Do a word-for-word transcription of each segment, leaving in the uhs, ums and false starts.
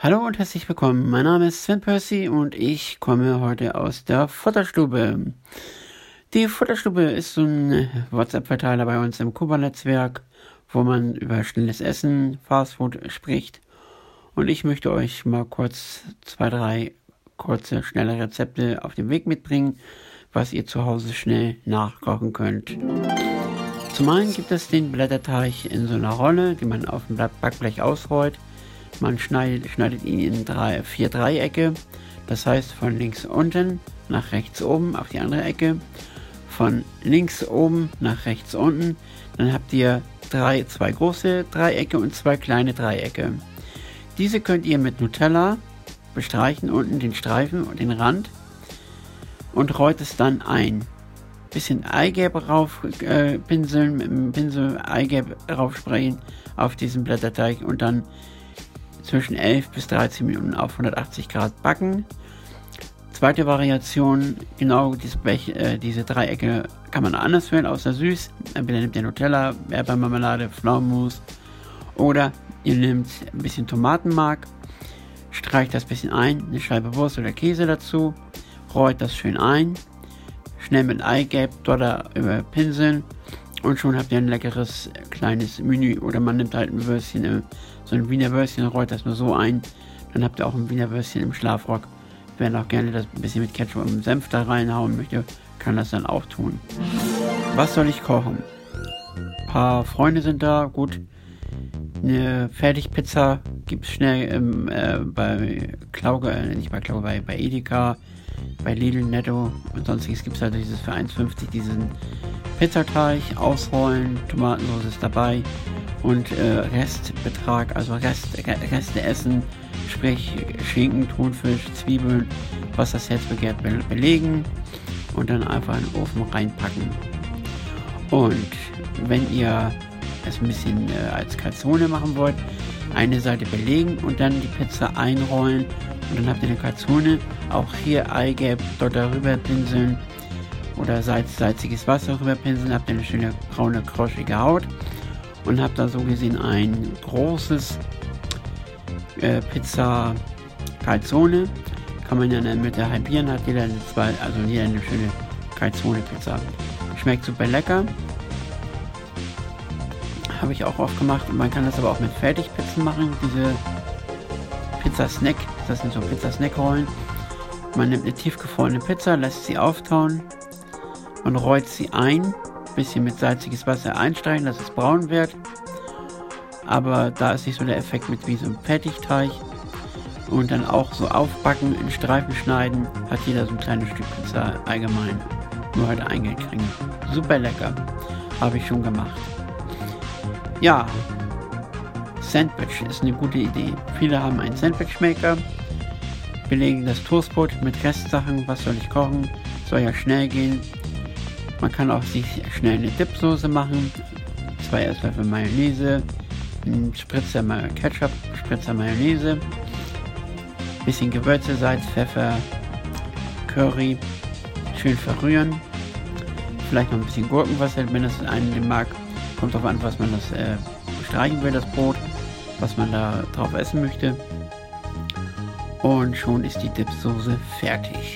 Hallo und herzlich willkommen. Mein Name ist Sven Percy und ich komme heute aus der Futterstube. Die Futterstube ist so ein WhatsApp-Verteiler bei uns im Kuba-Netzwerk, wo man über schnelles Essen, Fastfood spricht. Und ich möchte euch mal kurz zwei, drei kurze, schnelle Rezepte auf den Weg mitbringen, was ihr zu Hause schnell nachkochen könnt. Zum einen gibt es den Blätterteig in so einer Rolle, die man auf dem Backblech ausrollt. Man schneidet, schneidet ihn in drei, vier Dreiecke, das heißt von links unten nach rechts oben auf die andere Ecke, von links oben nach rechts unten. Dann habt ihr drei, zwei große Dreiecke und zwei kleine Dreiecke. Diese könnt ihr mit Nutella bestreichen, unten den Streifen und den Rand, und rollt es dann ein. Bisschen Eigelb rauf äh, pinseln, mit dem Pinsel Eigelb raufsprayen auf diesen Blätterteig und dann zwischen elf bis dreizehn Minuten auf hundertachtzig Grad backen. Zweite Variation, genau dieses Blech, äh, diese Dreiecke kann man anders wählen, außer süß. Entweder nehmt ihr Nutella, Erdbeermarmelade, Pflaumenmus, oder ihr nehmt ein bisschen Tomatenmark, streicht das bisschen ein, eine Scheibe Wurst oder Käse dazu, rollt das schön ein, schnell mit Eigelb dort überpinseln und schon habt ihr ein leckeres kleines Menü. Oder man nimmt halt ein Würstchen, so ein Wiener Würstchen, rollt das nur so ein, dann habt ihr auch ein Wiener Würstchen im Schlafrock. Wer auch gerne das ein bisschen mit Ketchup und Senf da reinhauen möchte, kann das dann auch tun. Was soll ich kochen? Ein paar Freunde sind da, gut. Eine Fertigpizza gibt es schnell im, äh, bei Klauge, äh, nicht bei Klauge, bei, bei Edeka, bei Lidl, Netto und sonstiges gibt es halt dieses für eins fünfzig diesen Pizzateig, ausrollen, Tomatensauce ist dabei und äh, Restbetrag, also Rest, Reste essen, sprich Schinken, Thunfisch, Zwiebeln, was das Herz begehrt, belegen und dann einfach in den Ofen reinpacken. Und wenn ihr es ein bisschen äh, als Calzone machen wollt, eine Seite belegen und dann die Pizza einrollen und dann habt ihr eine Calzone, auch hier Eigelb dort darüber pinseln oder salz, salziges Wasser rüber pinseln, habt ihr eine schöne braune, kroschige Haut und habt da so gesehen ein großes äh, Pizza Calzone. Kann man ja in der Mitte halbieren, hat jeder eine zwei, also jeder eine schöne Calzone Pizza. Schmeckt super lecker. Habe ich auch oft gemacht, und man kann das aber auch mit Fertigpizzen machen, diese Pizza Snack, das sind so Pizza Snack Rollen. Man nimmt eine tiefgefrorene Pizza, lässt sie auftauen, man rollt sie ein, bisschen mit salziges Wasser einstreichen, dass es braun wird, aber da ist nicht so der Effekt mit wie so ein Fertigteig, und dann auch so aufbacken, in Streifen schneiden, hat jeder so ein kleines Stück Pizza allgemein, nur halt eingekriegt. Super lecker, habe ich schon gemacht. Ja, Sandwich ist eine gute Idee. Viele haben einen Sandwichmaker, belegen das Toastbrot mit Restsachen. Was soll ich kochen? Soll ja schnell gehen. Man kann auch sich schnell eine Dipsoße machen. Zwei Esslöffel Mayonnaise, ein Spritzer Ketchup, Spritzer Mayonnaise, bisschen Gewürze, Salz, Pfeffer, Curry, schön verrühren. Vielleicht noch ein bisschen Gurkenwasser, wenn das einen mag. Kommt drauf an, was man das äh, bestreichen will, das Brot, was man da drauf essen möchte. Und schon ist die Dipsoße fertig.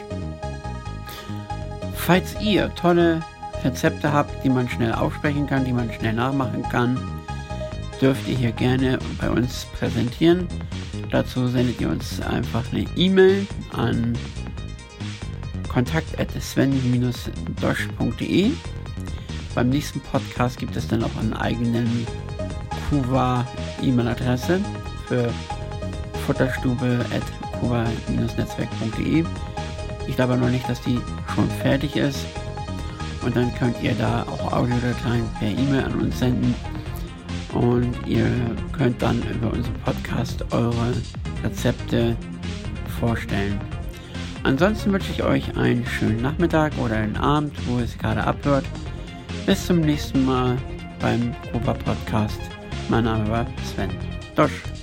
Falls ihr tolle Rezepte habt, die man schnell aufsprechen kann, die man schnell nachmachen kann, dürft ihr hier gerne bei uns präsentieren. Dazu sendet ihr uns einfach eine E-Mail an kontakt at sven dosch punkt de. Beim nächsten Podcast gibt es dann auch einen eigenen Kuva-E-Mail-Adresse für futterstube at kuva netzwerk punkt de. Ich glaube noch nicht, dass die schon fertig ist. Und dann könnt ihr da auch Audiodateien per E-Mail an uns senden. Und ihr könnt dann über unseren Podcast eure Rezepte vorstellen. Ansonsten wünsche ich euch einen schönen Nachmittag oder einen Abend, wo ihr es gerade abhört. Bis zum nächsten Mal beim Kuba Podcast. Mein Name war Sven Dosch.